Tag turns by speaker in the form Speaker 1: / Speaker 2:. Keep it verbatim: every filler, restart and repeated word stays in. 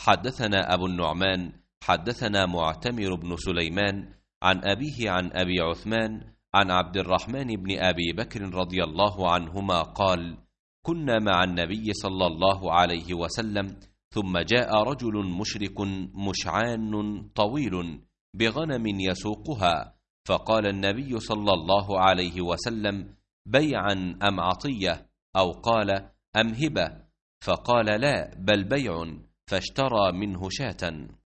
Speaker 1: حدثنا أبو النعمان حدثنا معتمر بن سليمان عن أبيه عن أبي عثمان عن عبد الرحمن بن أبي بكر رضي الله عنهما قال: كنا مع النبي صلى الله عليه وسلم، ثم جاء رجل مشرك مشعان طويل بغنم يسوقها، فقال النبي صلى الله عليه وسلم: بيعا أم عطية؟ أو قال: أم هبة؟ فقال: لا، بل بيع، فاشترى منه شاة.